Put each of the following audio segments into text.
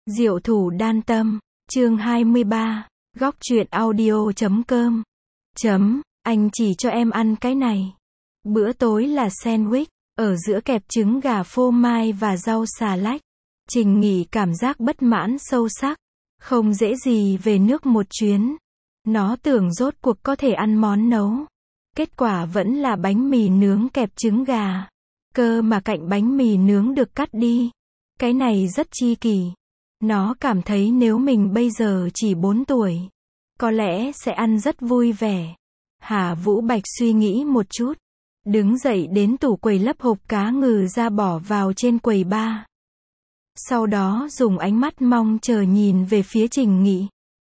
Diệu thủ đan tâm, chương 23, góc truyện audio.com. Anh chỉ cho em ăn cái này. Bữa tối là sandwich, ở giữa kẹp trứng gà phô mai và rau xà lách. Trình Nghị cảm giác bất mãn sâu sắc. Không dễ gì về nước một chuyến. Nó tưởng rốt cuộc có thể ăn món nấu. Kết quả vẫn là bánh mì nướng kẹp trứng gà. Cơ mà cạnh bánh mì nướng được cắt đi. Cái này rất chi kỷ. Nó cảm thấy nếu mình bây giờ chỉ 4 tuổi, có lẽ sẽ ăn rất vui vẻ. Hà Vũ Bạch suy nghĩ một chút, đứng dậy đến tủ quầy lấp hộp cá ngừ ra bỏ vào trên quầy bar. Sau đó dùng ánh mắt mong chờ nhìn về phía Trình Nghị.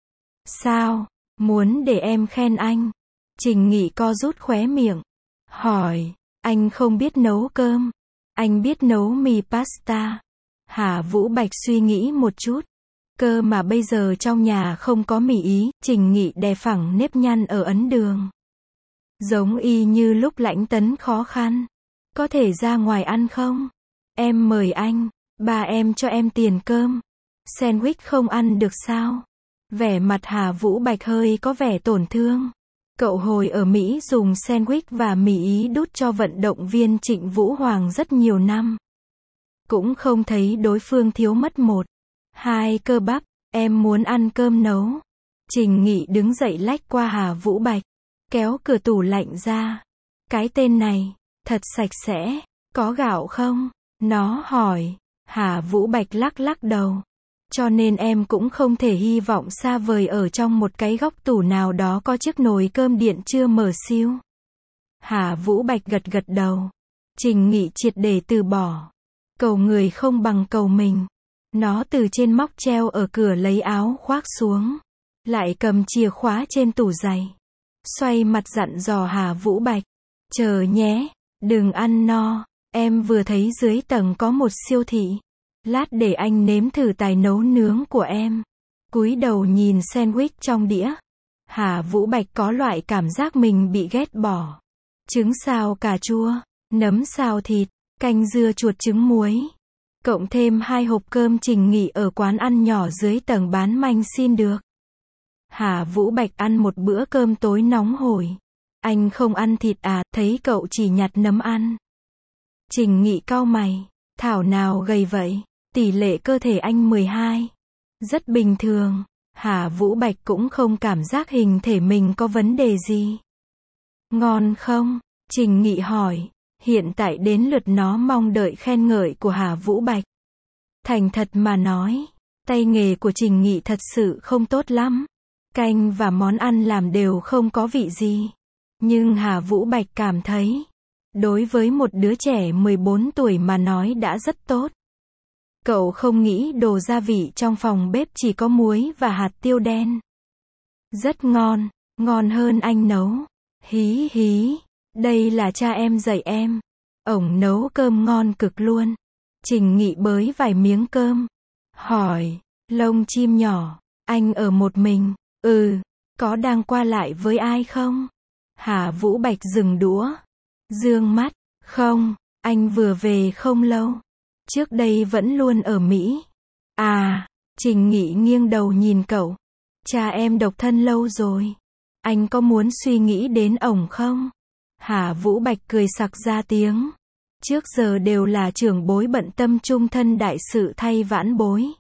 Sao? Muốn để em khen anh? Trình Nghị co rút khóe miệng. Hỏi, anh không biết nấu cơm. Anh biết nấu mì pasta. Hà Vũ Bạch suy nghĩ một chút. Cơ mà bây giờ trong nhà không có mì Ý. Trình Nghị đè phẳng nếp nhăn ở ấn đường. Giống y như lúc Lãnh Tấn khó khăn. Có thể ra ngoài ăn không? Em mời anh. Ba em cho em tiền cơm. Sandwich không ăn được sao? Vẻ mặt Hà Vũ Bạch hơi có vẻ tổn thương. Cậu hồi ở Mỹ dùng sandwich và mì Ý đút cho vận động viên Trịnh Vũ Hoàng rất nhiều năm. Cũng không thấy đối phương thiếu mất một, hai cơ bắp. Em muốn ăn cơm nấu. Trình Nghị đứng dậy lách qua Hà Vũ Bạch, kéo cửa tủ lạnh ra. Cái tên này, thật sạch sẽ. Có gạo không? Nó hỏi. Hà Vũ Bạch lắc lắc đầu. Cho nên em cũng không thể hy vọng xa vời ở trong một cái góc tủ nào đó có chiếc nồi cơm điện chưa mở siêu. Hà Vũ Bạch gật gật đầu. Trình Nghị triệt để từ bỏ. Cầu người không bằng cầu mình. Nó từ trên móc treo ở cửa lấy áo khoác xuống. Lại cầm chìa khóa trên tủ giày. Xoay mặt dặn dò Hà Vũ Bạch. Chờ nhé, đừng ăn no. Em vừa thấy dưới tầng có một siêu thị. Lát để anh nếm thử tài nấu nướng của em. Cúi đầu nhìn sandwich trong đĩa. Hà Vũ Bạch có loại cảm giác mình bị ghét bỏ. Trứng xào cà chua, nấm xào thịt, canh dưa chuột trứng muối. Cộng thêm 2 hộp cơm Trình Nghị ở quán ăn nhỏ dưới tầng bán manh xin được. Hà Vũ Bạch ăn một bữa cơm tối nóng hổi. Anh không ăn thịt à? Thấy cậu chỉ nhặt nấm ăn. Trình Nghị cau mày. Thảo nào gầy vậy? Tỷ lệ cơ thể anh 12. Rất bình thường. Hà Vũ Bạch cũng không cảm giác hình thể mình có vấn đề gì. Ngon không? Trình Nghị hỏi. Hiện tại đến lượt nó mong đợi khen ngợi của Hà Vũ Bạch. Thành thật mà nói, tay nghề của Trình Nghị thật sự không tốt lắm. Canh và món ăn làm đều không có vị gì. Nhưng Hà Vũ Bạch cảm thấy, đối với một đứa trẻ 14 tuổi mà nói đã rất tốt. Cậu không nghĩ đồ gia vị trong phòng bếp chỉ có muối và hạt tiêu đen. Rất ngon, ngon hơn anh nấu. Hí hí, đây là cha em dạy em. Ổng nấu cơm ngon cực luôn. Trình Nghị bới vài miếng cơm. Hỏi, lông chim nhỏ, anh ở một mình? Có đang qua lại với ai không? Hà Vũ Bạch dừng đũa. Dương mắt, không, anh vừa về không lâu. Trước đây vẫn luôn ở Mỹ. À, Trình Nghị nghiêng đầu nhìn cậu. Cha em độc thân lâu rồi. Anh có muốn suy nghĩ đến ổng không? Hà Vũ Bạch cười sặc ra tiếng. Trước giờ đều là trưởng bối bận tâm chung thân đại sự thay vãn bối.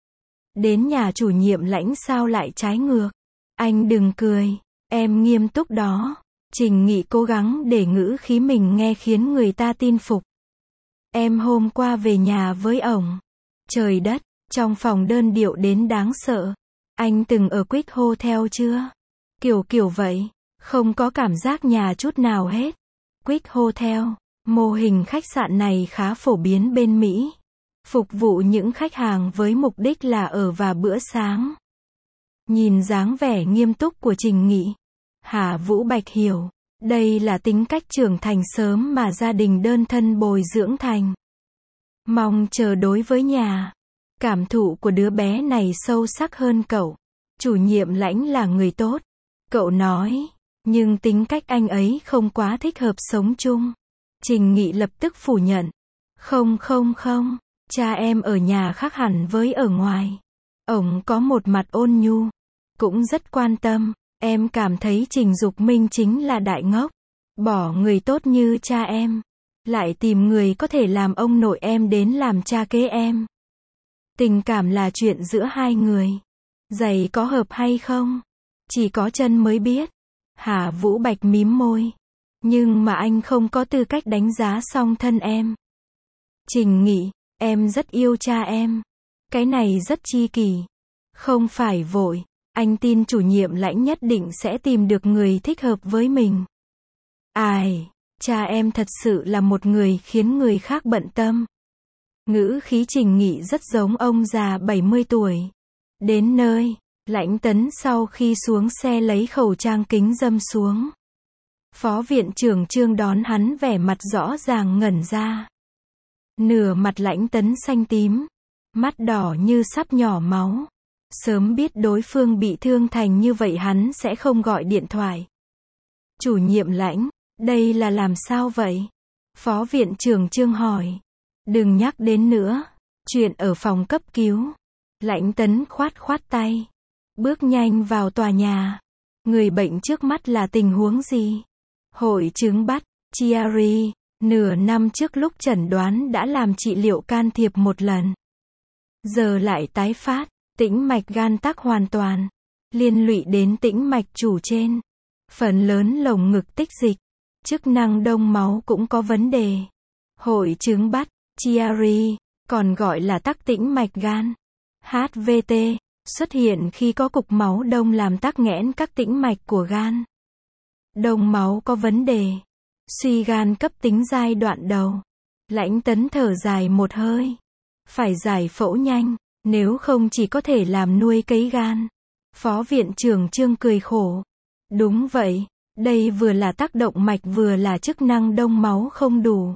Đến nhà chủ nhiệm Lãnh sao lại trái ngược? Anh đừng cười, em nghiêm túc đó. Trình Nghị cố gắng để ngữ khí mình nghe khiến người ta tin phục. Em hôm qua về nhà với ổng. Trời đất, trong phòng đơn điệu đến đáng sợ. Anh từng ở Quick Hotel chưa? Kiểu vậy, không có cảm giác nhà chút nào hết. Quick Hotel, mô hình khách sạn này khá phổ biến bên Mỹ. Phục vụ những khách hàng với mục đích là ở và bữa sáng. Nhìn dáng vẻ nghiêm túc của Trình Nghị, Hà Vũ Bạch hiểu, đây là tính cách trưởng thành sớm mà gia đình đơn thân bồi dưỡng thành. Mong chờ đối với nhà. Cảm thụ của đứa bé này sâu sắc hơn cậu. Chủ nhiệm Lãnh là người tốt. Cậu nói, nhưng tính cách anh ấy không quá thích hợp sống chung. Trình Nghị lập tức phủ nhận. Không, cha em ở nhà khác hẳn với ở ngoài. Ổng có một mặt ôn nhu, cũng rất quan tâm. Em cảm thấy Trình Dục Minh chính là đại ngốc. Bỏ người tốt như cha em, lại tìm người có thể làm ông nội em đến làm cha kế em. Tình cảm là chuyện giữa hai người. Giày có hợp hay không? Chỉ có chân mới biết. Hà Vũ Bạch mím môi. Nhưng mà anh không có tư cách đánh giá song thân em. Trình Nghị, em rất yêu cha em. Cái này rất chi kỷ. Không phải vội. Anh tin chủ nhiệm Lãnh nhất định sẽ tìm được người thích hợp với mình. Ai, cha em thật sự là một người khiến người khác bận tâm. Ngữ khí Trình Nghị rất giống ông già 70 tuổi. Đến nơi, Lãnh Tấn sau khi xuống xe lấy khẩu trang kính dâm xuống. Phó viện trưởng Trương đón hắn vẻ mặt rõ ràng ngẩn ra. Nửa mặt Lãnh Tấn xanh tím, mắt đỏ như sắp nhỏ máu. Sớm biết đối phương bị thương thành như vậy hắn sẽ không gọi điện thoại. Chủ nhiệm Lãnh, đây là làm sao vậy? Phó viện trưởng Trương hỏi. Đừng nhắc đến nữa. Chuyện ở phòng cấp cứu. Lãnh Tấn khoát khoát tay. Bước nhanh vào tòa nhà. Người bệnh trước mắt là tình huống gì? Hội chứng Bắt, Chiari. Nửa năm trước lúc chẩn đoán đã làm trị liệu can thiệp một lần. Giờ lại tái phát. Tĩnh mạch gan tắc hoàn toàn. Liên lụy đến tĩnh mạch chủ trên. Phần lớn lồng ngực tích dịch. Chức năng đông máu cũng có vấn đề. Hội chứng Bắt, Chiari, còn gọi là tắc tĩnh mạch gan. HVT, xuất hiện khi có cục máu đông làm tắc nghẽn các tĩnh mạch của gan. Đông máu có vấn đề. Suy gan cấp tính giai đoạn đầu. Lãnh Tấn thở dài một hơi. Phải giải phẫu nhanh, nếu không chỉ có thể làm nuôi cấy gan. Phó viện trưởng Trương cười khổ. Đúng vậy, đây vừa là tác động mạch vừa là chức năng đông máu không đủ.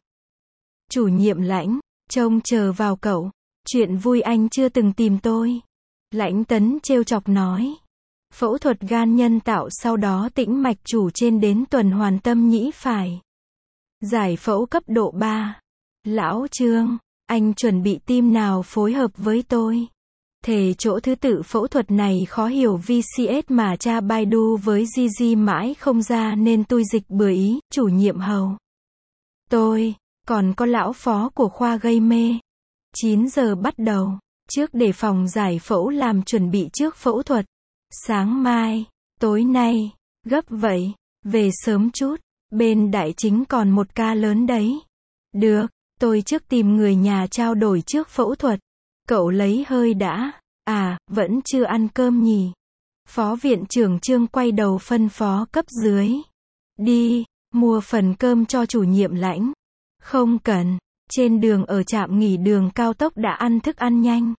Chủ nhiệm Lãnh, trông chờ vào cậu. Chuyện vui anh chưa từng tìm tôi. Lãnh Tấn trêu chọc nói. Phẫu thuật gan nhân tạo sau đó tĩnh mạch chủ trên đến tuần hoàn tâm nhĩ phải. Giải phẫu cấp độ 3. Lão Trương, anh chuẩn bị team nào phối hợp với tôi? Thề chỗ thứ tự phẫu thuật này khó hiểu VCS mà cha Baidu với Gigi mãi không ra nên tôi dịch bừa ý, chủ nhiệm Hầu. Tôi, còn có lão phó của khoa gây mê. 9 giờ bắt đầu, trước để phòng giải phẫu làm chuẩn bị trước phẫu thuật. Sáng mai, tối nay, gấp vậy, về sớm chút, bên đại chính còn một ca lớn đấy. Được, tôi trước tìm người nhà trao đổi trước phẫu thuật. Cậu lấy hơi đã. À, vẫn chưa ăn cơm nhỉ? Phó viện trưởng Trương quay đầu phân phó cấp dưới. Đi, mua phần cơm cho chủ nhiệm Lãnh. Không cần, trên đường ở trạm nghỉ đường cao tốc đã ăn thức ăn nhanh.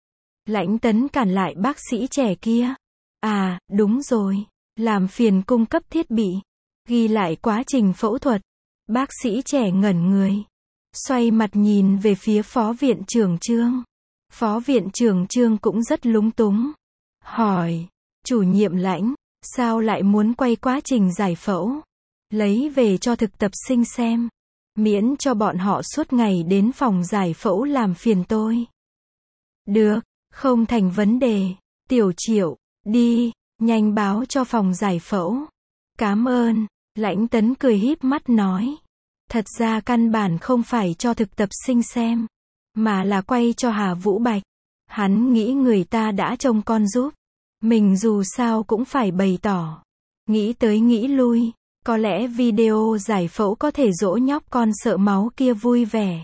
Lãnh Tấn cản lại bác sĩ trẻ kia. À, đúng rồi, làm phiền cung cấp thiết bị. Ghi lại quá trình phẫu thuật. Bác sĩ trẻ ngẩn người. Xoay mặt nhìn về phía phó viện trưởng Trương. Phó viện trưởng Trương cũng rất lúng túng. Hỏi, chủ nhiệm Lãnh, sao lại muốn quay quá trình giải phẫu? Lấy về cho thực tập sinh xem. Miễn cho bọn họ suốt ngày đến phòng giải phẫu làm phiền tôi. Được, không thành vấn đề. Tiểu Triệu, đi, nhanh báo cho phòng giải phẫu. Cảm ơn. Lãnh Tấn cười híp mắt nói. Thật ra căn bản không phải cho thực tập sinh xem, mà là quay cho Hà Vũ Bạch. Hắn nghĩ người ta đã trông con giúp. Mình dù sao cũng phải bày tỏ. Nghĩ tới nghĩ lui, có lẽ video giải phẫu có thể dỗ nhóc con sợ máu kia vui vẻ.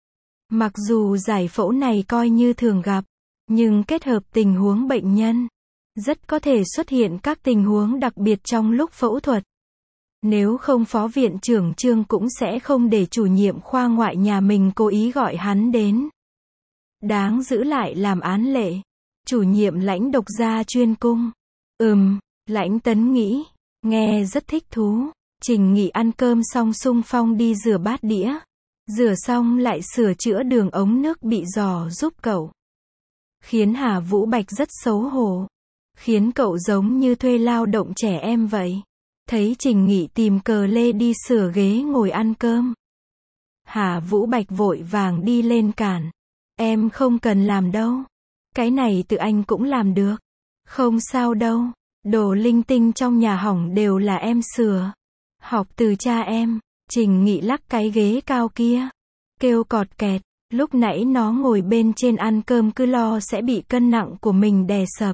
Mặc dù giải phẫu này coi như thường gặp, nhưng kết hợp tình huống bệnh nhân, rất có thể xuất hiện các tình huống đặc biệt trong lúc phẫu thuật. Nếu không phó viện trưởng Trương cũng sẽ không để chủ nhiệm khoa ngoại nhà mình cố ý gọi hắn đến. Đáng giữ lại làm án lệ. Chủ nhiệm Lãnh độc gia chuyên cung. Lãnh Tấn nghĩ. Nghe rất thích thú. Trình Nghị ăn cơm xong xung phong đi rửa bát đĩa. Rửa xong lại sửa chữa đường ống nước bị rò giúp cậu. Khiến Hà Vũ Bạch rất xấu hổ. Khiến cậu giống như thuê lao động trẻ em vậy. Thấy Trình Nghị tìm cờ lê đi sửa ghế ngồi ăn cơm. Hà Vũ Bạch vội vàng đi lên cản. Em không cần làm đâu. Cái này tự anh cũng làm được. Không sao đâu. Đồ linh tinh trong nhà hỏng đều là em sửa. Học từ cha em. Trình Nghị lắc cái ghế cao kia. Kêu cọt kẹt. Lúc nãy nó ngồi bên trên ăn cơm cứ lo sẽ bị cân nặng của mình đè sập.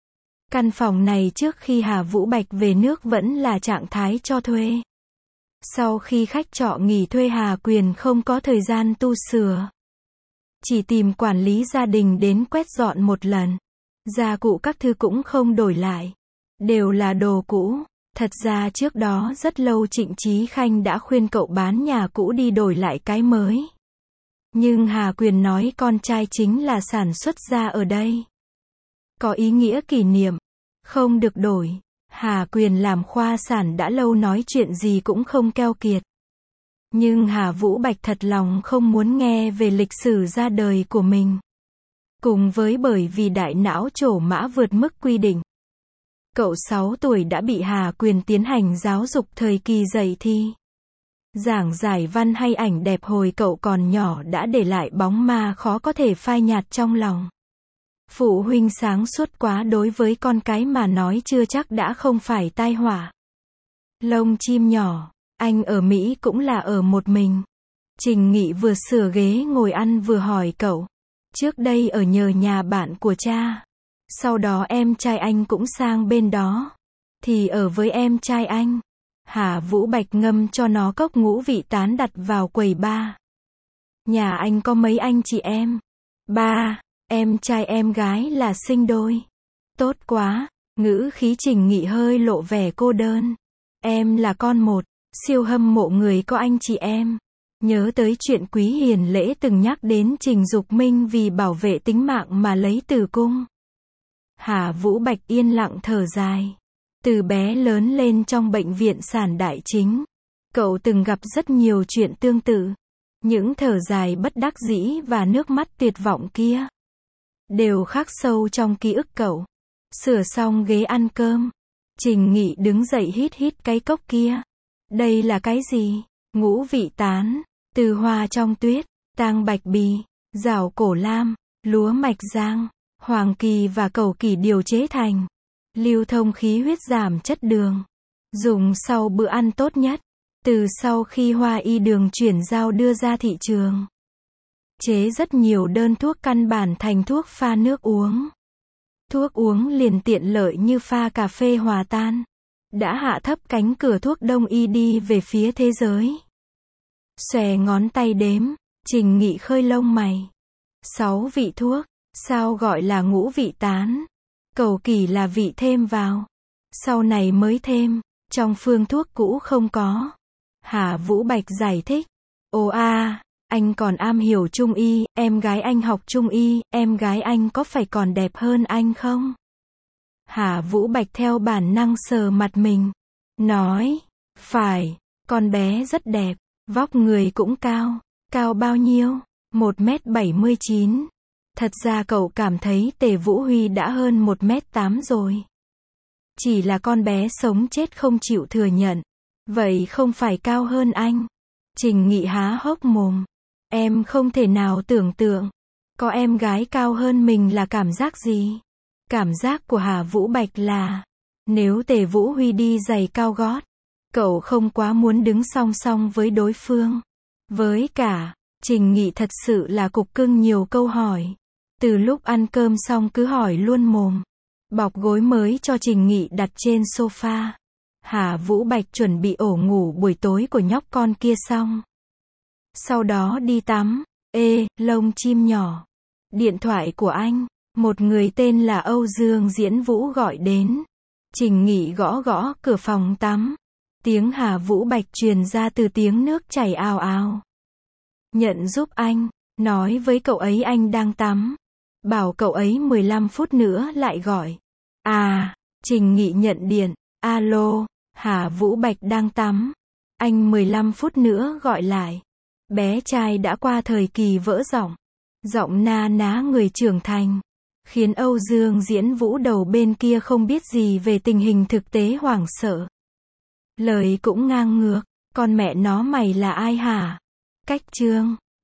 Căn phòng này trước khi Hà Vũ Bạch về nước vẫn là trạng thái cho thuê. Sau khi khách trọ nghỉ thuê Hà Quyền không có thời gian tu sửa. Chỉ tìm quản lý gia đình đến quét dọn một lần. Gia cụ các thứ cũng không đổi lại. Đều là đồ cũ. Thật ra trước đó rất lâu Trịnh Chí Khanh đã khuyên cậu bán nhà cũ đi đổi lại cái mới. Nhưng Hà Quyền nói con trai chính là sản xuất ra ở đây. Có ý nghĩa kỷ niệm. Không được đổi. Hà Quyền làm khoa sản đã lâu nói chuyện gì cũng không keo kiệt. Nhưng Hà Vũ Bạch thật lòng không muốn nghe về lịch sử ra đời của mình. Cùng với bởi vì đại não trổ mã vượt mức quy định. Cậu 6 tuổi đã bị Hà Quyền tiến hành giáo dục thời kỳ dậy thì. Giảng giải văn hay ảnh đẹp hồi cậu còn nhỏ đã để lại bóng ma khó có thể phai nhạt trong lòng. Phụ huynh sáng suốt quá đối với con cái mà nói chưa chắc đã không phải tai họa. Lông chim nhỏ, anh ở Mỹ cũng là ở một mình. Trình Nghị vừa sửa ghế ngồi ăn vừa hỏi cậu. Trước đây ở nhờ nhà bạn của cha. Sau đó em trai anh cũng sang bên đó. Thì ở với em trai anh. Hà Vũ Bạch ngâm cho nó cốc ngũ vị tán đặt vào quầy ba. Nhà anh có mấy anh chị em? 3, em trai em gái là sinh đôi. Tốt quá, ngữ khí Trình Nghị hơi lộ vẻ cô đơn. Em là con một, siêu hâm mộ người có anh chị em. Nhớ tới chuyện Quý Hiền Lễ từng nhắc đến Trình Dục Minh vì bảo vệ tính mạng mà lấy tử cung. Hà Vũ Bạch yên lặng thở dài. Từ bé lớn lên trong bệnh viện sản đại chính, cậu từng gặp rất nhiều chuyện tương tự. Những thở dài bất đắc dĩ và nước mắt tuyệt vọng kia đều khắc sâu trong ký ức cậu. Sửa xong ghế ăn cơm, Trình Nghị đứng dậy hít hít cái cốc kia. Đây là cái gì? Ngũ vị tán, từ hoa trong tuyết, tang bạch bì, rào cổ lam, lúa mạch giang, hoàng kỳ và cầu kỳ điều chế thành. Lưu thông khí huyết giảm chất đường. Dùng sau bữa ăn tốt nhất. Từ sau khi Hoa Y Đường chuyển giao đưa ra thị trường. Chế rất nhiều đơn thuốc căn bản thành thuốc pha nước uống. Thuốc uống liền tiện lợi như pha cà phê hòa tan. Đã hạ thấp cánh cửa thuốc đông y đi về phía thế giới. Xòe ngón tay đếm, Trình Nghị khơi lông mày. 6 vị thuốc, sao gọi là ngũ vị tán? Cầu kỳ là vị thêm vào. Sau này mới thêm, trong phương thuốc cũ không có. Hà Vũ Bạch giải thích. Ồ anh còn am hiểu Trung y, em gái anh học Trung y, em gái anh có phải còn đẹp hơn anh không? Hà Vũ Bạch theo bản năng sờ mặt mình. Nói, phải, con bé rất đẹp, vóc người cũng cao. Cao bao nhiêu? 1m79. Thật ra cậu cảm thấy Tề Vũ Huy đã hơn 1m8 rồi. Chỉ là con bé sống chết không chịu thừa nhận. Vậy không phải cao hơn anh. Trình Nghị há hốc mồm. Em không thể nào tưởng tượng. Có em gái cao hơn mình là cảm giác gì? Cảm giác của Hà Vũ Bạch là, nếu Tề Vũ Huy đi giày cao gót, cậu không quá muốn đứng song song với đối phương. Với cả, Trình Nghị thật sự là cục cưng nhiều câu hỏi. Từ lúc ăn cơm xong cứ hỏi luôn mồm. Bọc gối mới cho Trình Nghị đặt trên sofa. Hà Vũ Bạch chuẩn bị ổ ngủ buổi tối của nhóc con kia xong. Sau đó đi tắm. Lông chim nhỏ. Điện thoại của anh. Một người tên là Âu Dương Diễn Vũ gọi đến. Trình Nghị gõ gõ cửa phòng tắm. Tiếng Hà Vũ Bạch truyền ra từ tiếng nước chảy ào ào. Nhận giúp anh. Nói với cậu ấy anh đang tắm. Bảo cậu ấy 15 phút nữa lại gọi. Trình Nghị nhận điện. Alo, Hà Vũ Bạch đang tắm. Anh 15 phút nữa gọi lại. Bé trai đã qua thời kỳ vỡ giọng. Giọng na ná người trưởng thành. Khiến Âu Dương Diễn Vũ đầu bên kia không biết gì về tình hình thực tế hoảng sợ. Lời cũng ngang ngược. Con mẹ nó mày là ai hả? Cách chương.